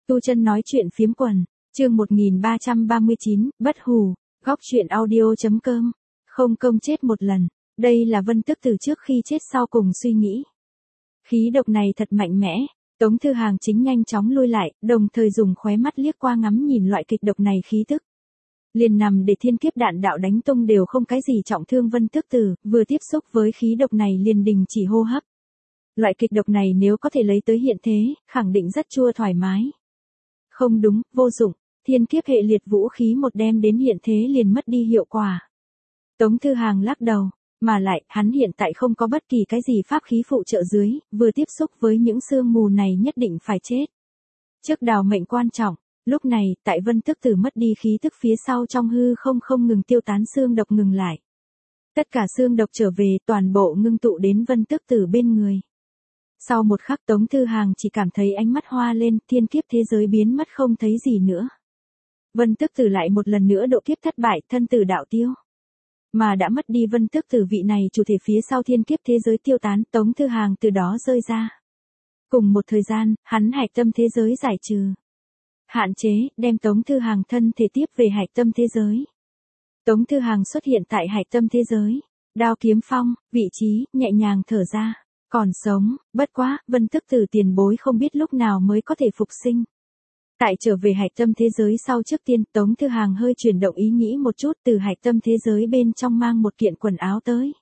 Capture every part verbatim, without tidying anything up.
Tu Chân nói chuyện phiếm quần, chương một nghìn ba trăm ba mươi chín, bất hủ, góc truyện audio.com. Không công chết một lần, đây là Vân Tước từ trước khi chết sau cùng suy nghĩ. Khí độc này thật mạnh mẽ, Tống Thư Hàng chính nhanh chóng lui lại, đồng thời dùng khóe mắt liếc qua ngắm nhìn loại kịch độc này khí tức. Liền nằm để thiên kiếp đạn đạo đánh tung đều không cái gì trọng thương Vân Tước Tử, vừa tiếp xúc với khí độc này liền đình chỉ hô hấp. Loại kịch độc này nếu có thể lấy tới hiện thế, khẳng định rất chua thoải mái. Không đúng, vô dụng, thiên kiếp hệ liệt vũ khí một đem đến hiện thế liền mất đi hiệu quả. Tống Thư Hàng lắc đầu, mà lại, hắn hiện tại không có bất kỳ cái gì pháp khí phụ trợ dưới, vừa tiếp xúc với những sương mù này nhất định phải chết. Trước đào mệnh quan trọng, lúc này, tại Vân Tước Tử mất đi khí tức phía sau trong hư không không ngừng tiêu tán xương độc ngừng lại. Tất cả xương độc trở về, toàn bộ ngưng tụ đến Vân Tước Tử bên người. Sau một khắc Tống Thư Hàng chỉ cảm thấy ánh mắt hoa lên, thiên kiếp thế giới biến mất không thấy gì nữa. Vân Tước Tử lại một lần nữa độ kiếp thất bại, thân tử đạo tiêu. Mà đã mất đi Vân Tước Tử vị này chủ thể phía sau thiên kiếp thế giới tiêu tán, Tống Thư Hàng từ đó rơi ra. Cùng một thời gian, hắn hạch tâm thế giới giải trừ. Hạn chế, đem Tống Thư Hàng thân thể tiếp về hạch tâm thế giới. Tống Thư Hàng xuất hiện tại hạch tâm thế giới. Đao kiếm phong, vị trí, nhẹ nhàng thở ra. Còn sống, bất quá, Vân Tước Tử tiền bối không biết lúc nào mới có thể phục sinh. Tại trở về hạch tâm thế giới sau trước tiên, Tống Thư Hàng hơi chuyển động ý nghĩ một chút từ hạch tâm thế giới bên trong mang một kiện quần áo tới.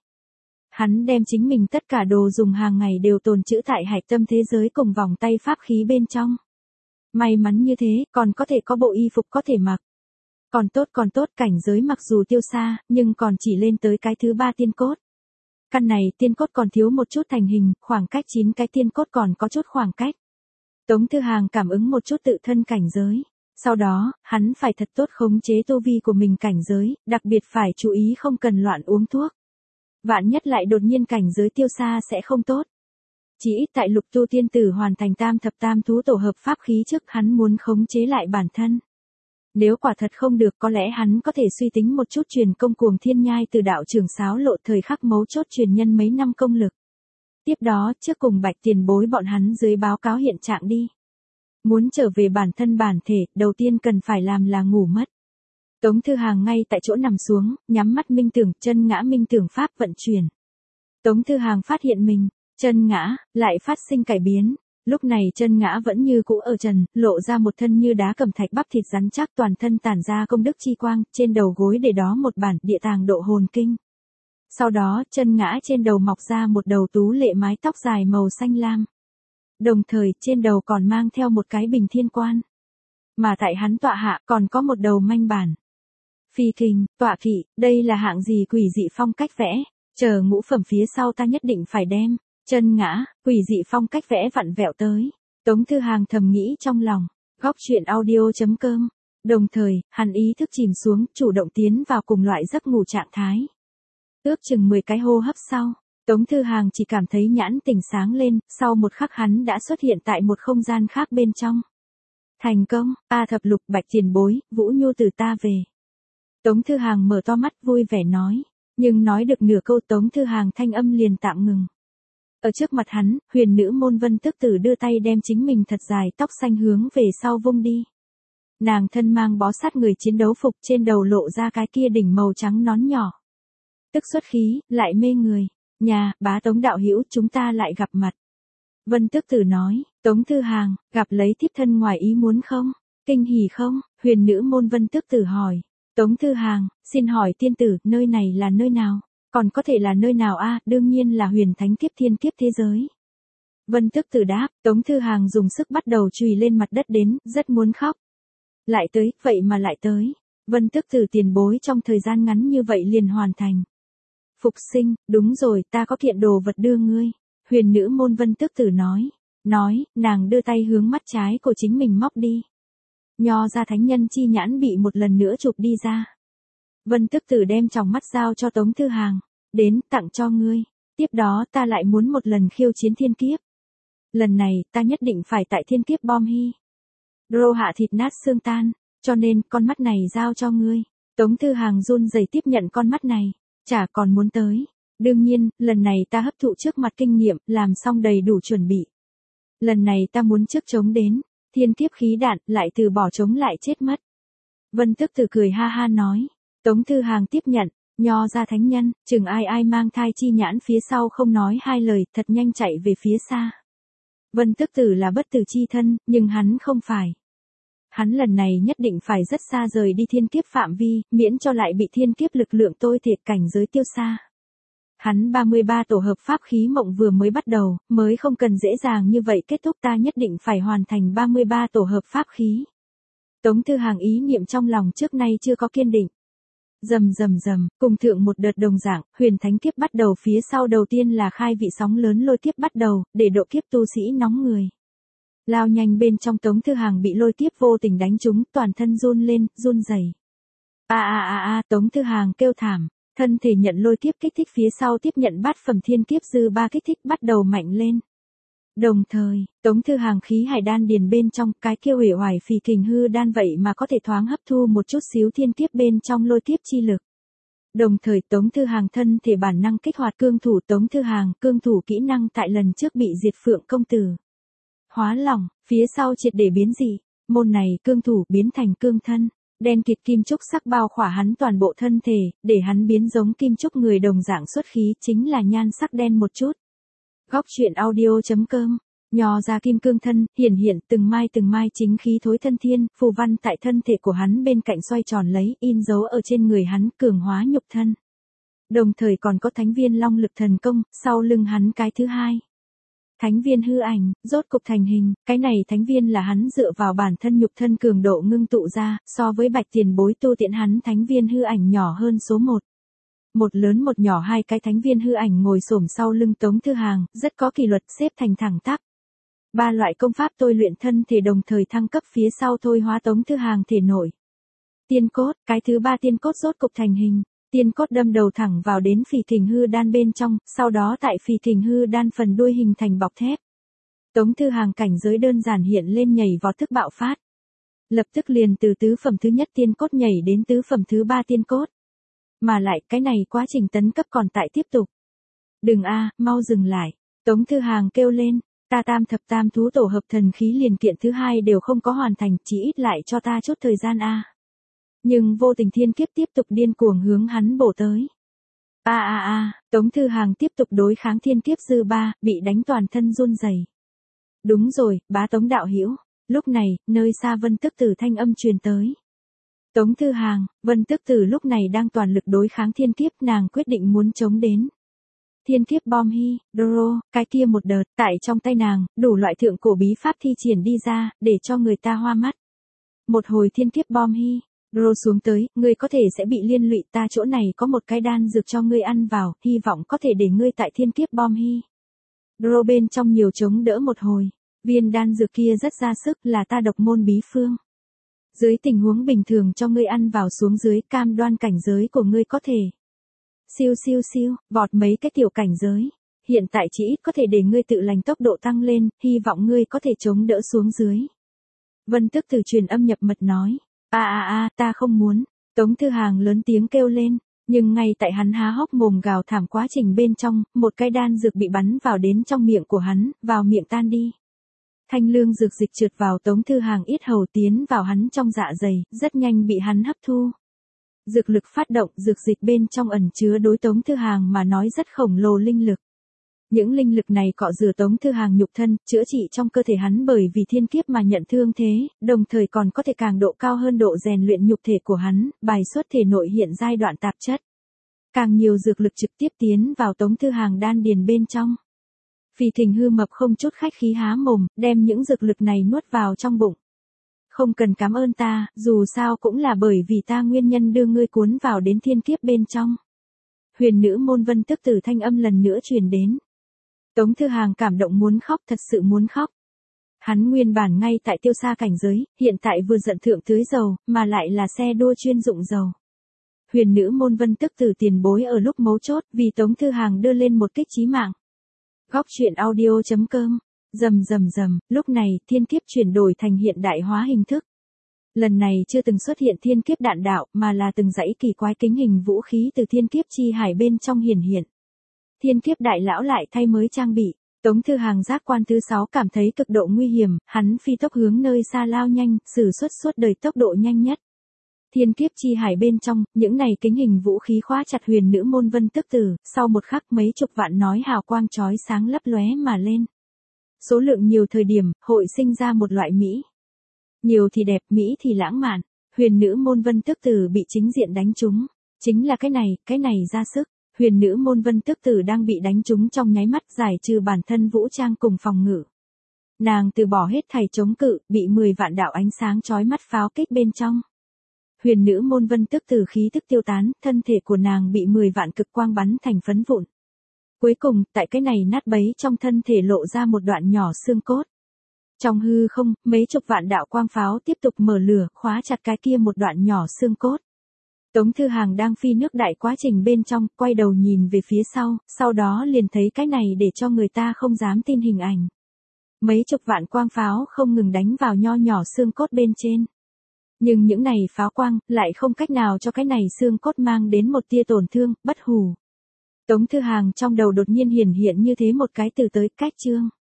Hắn đem chính mình tất cả đồ dùng hàng ngày đều tồn trữ tại hạch tâm thế giới cùng vòng tay pháp khí bên trong. May mắn như thế, còn có thể có bộ y phục có thể mặc. Còn tốt còn tốt, cảnh giới mặc dù tiêu xa, nhưng còn chỉ lên tới cái thứ ba tiên cốt. Căn này tiên cốt còn thiếu một chút thành hình, khoảng cách chín cái tiên cốt còn có chút khoảng cách. Tống Thư Hàng cảm ứng một chút tự thân cảnh giới. Sau đó, hắn phải thật tốt khống chế tu vi của mình cảnh giới, đặc biệt phải chú ý không cần loạn uống thuốc. Vạn nhất lại đột nhiên cảnh giới tiêu xa sẽ không tốt. Chỉ ít tại Lục Tu Tiên Tử hoàn thành tam thập tam thú tổ hợp pháp khí trước hắn muốn khống chế lại bản thân. Nếu quả thật không được có lẽ hắn có thể suy tính một chút truyền công Cuồng Thiên Nhai từ đạo trưởng Sáo Lộ thời khắc mấu chốt truyền nhân mấy năm công lực. Tiếp đó, trước cùng Bạch tiền bối bọn hắn dưới báo cáo hiện trạng đi. Muốn trở về bản thân bản thể, đầu tiên cần phải làm là ngủ mất. Tống Thư Hàng ngay tại chỗ nằm xuống, nhắm mắt minh tưởng, chân ngã minh tưởng pháp vận chuyển. Tống Thư Hàng phát hiện mình, chân ngã, lại phát sinh cải biến. Lúc này chân ngã vẫn như cũ ở trần, lộ ra một thân như đá cẩm thạch bắp thịt rắn chắc toàn thân tản ra công đức chi quang, trên đầu gối để đó một bản địa tàng độ hồn kinh. Sau đó, chân ngã trên đầu mọc ra một đầu tú lệ mái tóc dài màu xanh lam. Đồng thời, trên đầu còn mang theo một cái bình thiên quan. Mà tại hắn tọa hạ còn có một đầu manh bản. Phi kình, tọa kỵ, đây là hạng gì quỷ dị phong cách vẽ, chờ ngũ phẩm phía sau ta nhất định phải đem. Chân ngã, quỷ dị phong cách vẽ vặn vẹo tới. Tống Thư Hàng thầm nghĩ trong lòng, góc truyện audio.com. Đồng thời, hắn ý thức chìm xuống, chủ động tiến vào cùng loại giấc ngủ trạng thái. Ước chừng mười cái hô hấp sau, Tống Thư Hàng chỉ cảm thấy nhãn tỉnh sáng lên, sau một khắc hắn đã xuất hiện tại một không gian khác bên trong. Thành công, A Thập Lục Bạch tiền bối, Vũ Nhu từ ta về. Tống Thư Hàng mở to mắt vui vẻ nói, nhưng nói được nửa câu Tống Thư Hàng thanh âm liền tạm ngừng. Ở trước mặt hắn, huyền nữ môn Vân Tước Tử đưa tay đem chính mình thật dài tóc xanh hướng về sau vung đi. Nàng thân mang bó sát người chiến đấu phục, trên đầu lộ ra cái kia đỉnh màu trắng nón nhỏ. Tức xuất khí, lại mê người. Nhà, bá Tống đạo hữu, chúng ta lại gặp mặt. Vân Tước Tử nói, Tống Thư Hàng, gặp lấy thiếp thân ngoài ý muốn không? Kinh hỉ không? Huyền nữ môn Vân Tước Tử hỏi. Tống Thư Hàng, xin hỏi tiên tử, nơi này là nơi nào? Còn có thể là nơi nào a? À, đương nhiên là huyền thánh kiếp thiên kiếp thế giới. Vân Tước Tử đáp, Tống Thư Hàng dùng sức bắt đầu chùy lên mặt đất đến, rất muốn khóc. Lại tới, vậy mà lại tới. Vân Tước Tử tiền bối trong thời gian ngắn như vậy liền hoàn thành. Phục sinh, đúng rồi, ta có kiện đồ vật đưa ngươi. Huyền nữ môn Vân Tước Tử nói. Nói, nàng đưa tay hướng mắt trái của chính mình móc đi. Nho ra thánh nhân chi nhãn bị một lần nữa chụp đi ra. Vân Tước Tử đem tròng mắt giao cho Tống Thư Hàng. Đến, tặng cho ngươi. Tiếp đó ta lại muốn một lần khiêu chiến thiên kiếp. Lần này, ta nhất định phải tại thiên kiếp bom hy. Rô hạ thịt nát xương tan. Cho nên, con mắt này giao cho ngươi. Tống Thư Hàng run rẩy tiếp nhận con mắt này. Chả còn muốn tới. Đương nhiên, lần này ta hấp thụ trước mặt kinh nghiệm, làm xong đầy đủ chuẩn bị. Lần này ta muốn trước chống đến. Thiên kiếp khí đạn, lại từ bỏ chống lại chết mất. Vân Tước Tử cười ha ha nói. Tống Thư Hàng tiếp nhận, nho ra thánh nhân, chừng ai ai mang thai chi nhãn phía sau không nói hai lời, thật nhanh chạy về phía xa. Vân Tước Tử là bất tử chi thân, nhưng hắn không phải. Hắn lần này nhất định phải rất xa rời đi thiên kiếp phạm vi, miễn cho lại bị thiên kiếp lực lượng tôi thiệt cảnh giới tiêu xa. Hắn ba mươi ba tổ hợp pháp khí mộng vừa mới bắt đầu, mới không cần dễ dàng như vậy kết thúc, ta nhất định phải hoàn thành ba mươi ba tổ hợp pháp khí. Tống Thư Hàng ý niệm trong lòng trước nay chưa có kiên định. Rầm rầm rầm, cùng thượng một đợt đồng dạng, huyền thánh kiếp bắt đầu, phía sau đầu tiên là khai vị sóng lớn lôi kiếp bắt đầu, để độ kiếp tu sĩ nóng người. Lao nhanh bên trong Tống Thư Hàng bị lôi kiếp vô tình đánh trúng, toàn thân run lên, run rẩy. A a a a, Tống Thư Hàng kêu thảm, thân thể nhận lôi kiếp kích thích phía sau tiếp nhận bát phẩm thiên kiếp dư ba kích thích bắt đầu mạnh lên. Đồng thời, Tống Thư Hàng khí hải đan điền bên trong, cái kia hủy hoài phì kình hư đan vậy mà có thể thoáng hấp thu một chút xíu thiên kiếp bên trong lôi kiếp chi lực. Đồng thời Tống Thư Hàng thân thể bản năng kích hoạt cương thủ, Tống Thư Hàng cương thủ kỹ năng tại lần trước bị diệt phượng công tử. Hóa lỏng, phía sau triệt để biến dị, môn này cương thủ biến thành cương thân, đen kịt kim trúc sắc bao khỏa hắn toàn bộ thân thể, để hắn biến giống kim trúc người đồng dạng xuất khí, chính là nhan sắc đen một chút. Góc truyện audio chấm com, nho ra kim cương thân, hiển hiện từng mai từng mai chính khí thối thân thiên, phù văn tại thân thể của hắn bên cạnh xoay tròn lấy, in dấu ở trên người hắn, cường hóa nhục thân. Đồng thời còn có thánh viên long lực thần công, sau lưng hắn cái thứ hai. Thánh viên hư ảnh, rốt cục thành hình, cái này thánh viên là hắn dựa vào bản thân nhục thân cường độ ngưng tụ ra, so với bạch tiền bối tu tiện hắn thánh viên hư ảnh nhỏ hơn số một. Một lớn một nhỏ hai cái thánh viên hư ảnh ngồi xổm sau lưng Tống Thư Hàng, rất có kỷ luật xếp thành thẳng tắp. Ba loại công pháp tôi luyện thân thể đồng thời thăng cấp phía sau thôi hóa Tống Thư Hàng thể nội. Tiên cốt, cái thứ ba tiên cốt rốt cục thành hình. Tiên cốt đâm đầu thẳng vào đến phì kình hư đan bên trong, sau đó tại phì kình hư đan phần đuôi hình thành bọc thép. Tống Thư Hàng cảnh giới đơn giản hiện lên nhảy vọt thức bạo phát. Lập tức liền từ tứ phẩm thứ nhất tiên cốt nhảy đến tứ phẩm thứ ba tiên cốt. Mà lại cái này quá trình tấn cấp còn tại tiếp tục. Đừng a, mau dừng lại. Tống Thư Hàng kêu lên, ta tam thập tam thú tổ hợp thần khí liền kiện thứ hai đều không có hoàn thành, chỉ ít lại cho ta chút thời gian a. Nhưng vô tình thiên kiếp tiếp tục điên cuồng hướng hắn bổ tới. A a a, Tống Thư Hàng tiếp tục đối kháng thiên kiếp dư ba, bị đánh toàn thân run rẩy. Đúng rồi, bá Tống đạo hữu. Lúc này, nơi xa Vân Tước Tử thanh âm truyền tới. Tống Thư Hàng, Vân Tước Tử lúc này đang toàn lực đối kháng thiên kiếp, nàng quyết định muốn chống đến. Thiên kiếp bom hy, Doro, cái kia một đợt, tại trong tay nàng, đủ loại thượng cổ bí pháp thi triển đi ra, để cho người ta hoa mắt. Một hồi thiên kiếp bom hy, Doro xuống tới, ngươi có thể sẽ bị liên lụy, ta chỗ này có một cái đan dược cho ngươi ăn vào, hy vọng có thể để ngươi tại thiên kiếp bom hy. Doro bên trong nhiều chống đỡ một hồi, viên đan dược kia rất ra sức, là ta độc môn bí phương. Dưới tình huống bình thường cho ngươi ăn vào xuống dưới, cam đoan cảnh giới của ngươi có thể siêu siêu siêu, vọt mấy cái tiểu cảnh giới. Hiện tại chỉ ít có thể để ngươi tự lành tốc độ tăng lên, hy vọng ngươi có thể chống đỡ xuống dưới. Vân Tước Tử truyền âm nhập mật nói, a a a, ta không muốn. Tống Thư Hàng lớn tiếng kêu lên, nhưng ngay tại hắn há hốc mồm gào thảm quá trình bên trong, một cái đan dược bị bắn vào đến trong miệng của hắn, vào miệng tan đi. Thanh lương dược dịch trượt vào Tống Thư Hàng yết hầu tiến vào hắn trong dạ dày, rất nhanh bị hắn hấp thu. Dược lực phát động, dược dịch bên trong ẩn chứa đối Tống Thư Hàng mà nói rất khổng lồ linh lực. Những linh lực này cọ rửa Tống Thư Hàng nhục thân, chữa trị trong cơ thể hắn bởi vì thiên kiếp mà nhận thương thế, đồng thời còn có thể càng độ cao hơn độ rèn luyện nhục thể của hắn, bài xuất thể nội hiện giai đoạn tạp chất. Càng nhiều dược lực trực tiếp tiến vào Tống Thư Hàng đan điền bên trong. Phì Thình hư mập không chút khách khí há mồm, đem những dược lực này nuốt vào trong bụng. Không cần cảm ơn ta, dù sao cũng là bởi vì ta nguyên nhân đưa ngươi cuốn vào đến thiên kiếp bên trong. Huyền nữ môn Vân Tước Tử thanh âm lần nữa truyền đến. Tống Thư Hàng cảm động muốn khóc, thật sự muốn khóc. Hắn nguyên bản ngay tại tiêu xa cảnh giới, hiện tại vừa giận thượng tưới dầu, mà lại là xe đua chuyên dụng dầu. Huyền nữ môn Vân Tước Tử tiền bối ở lúc mấu chốt, vì Tống Thư Hàng đưa lên một kích chí mạng. Góc truyện audio chấm com, rầm rầm rầm, lúc này thiên kiếp chuyển đổi thành hiện đại hóa hình thức. Lần này chưa từng xuất hiện thiên kiếp đạn đạo, mà là từng dãy kỳ quái kính hình vũ khí từ thiên kiếp chi hải bên trong hiển hiện. Thiên kiếp đại lão lại thay mới trang bị, Tống Thư Hàng giác quan thứ sáu cảm thấy cực độ nguy hiểm, hắn phi tốc hướng nơi xa lao nhanh, sử xuất suốt đời tốc độ nhanh nhất. Thiên kiếp chi hải bên trong, những này kính hình vũ khí khóa chặt huyền nữ môn vân tức tử, sau một khắc mấy chục vạn nói hào quang chói sáng lấp lóe mà lên. Số lượng nhiều thời điểm, hội sinh ra một loại mỹ. Nhiều thì đẹp, mỹ thì lãng mạn. Huyền nữ môn vân tức tử bị chính diện đánh trúng. Chính là cái này, cái này ra sức. Huyền nữ môn vân tức tử đang bị đánh trúng trong nháy mắt giải trừ bản thân vũ trang cùng phòng ngự. Nàng từ bỏ hết thảy chống cự, bị mười vạn đạo ánh sáng chói mắt pháo kích bên trong. Huyền nữ môn vân tức tử khí tức tiêu tán, thân thể của nàng bị mười vạn cực quang bắn thành phấn vụn. Cuối cùng, tại cái này nát bấy trong thân thể lộ ra một đoạn nhỏ xương cốt. Trong hư không, mấy chục vạn đạo quang pháo tiếp tục mở lửa, khóa chặt cái kia một đoạn nhỏ xương cốt. Tống Thư Hàng đang phi nước đại quá trình bên trong, quay đầu nhìn về phía sau, sau đó liền thấy cái này để cho người ta không dám tin hình ảnh. Mấy chục vạn quang pháo không ngừng đánh vào nho nhỏ xương cốt bên trên. Nhưng những này pháo quang, lại không cách nào cho cái này xương cốt mang đến một tia tổn thương, bất hủ. Tống Thư Hàng trong đầu đột nhiên hiển hiện như thế một cái từ tới, cách chương.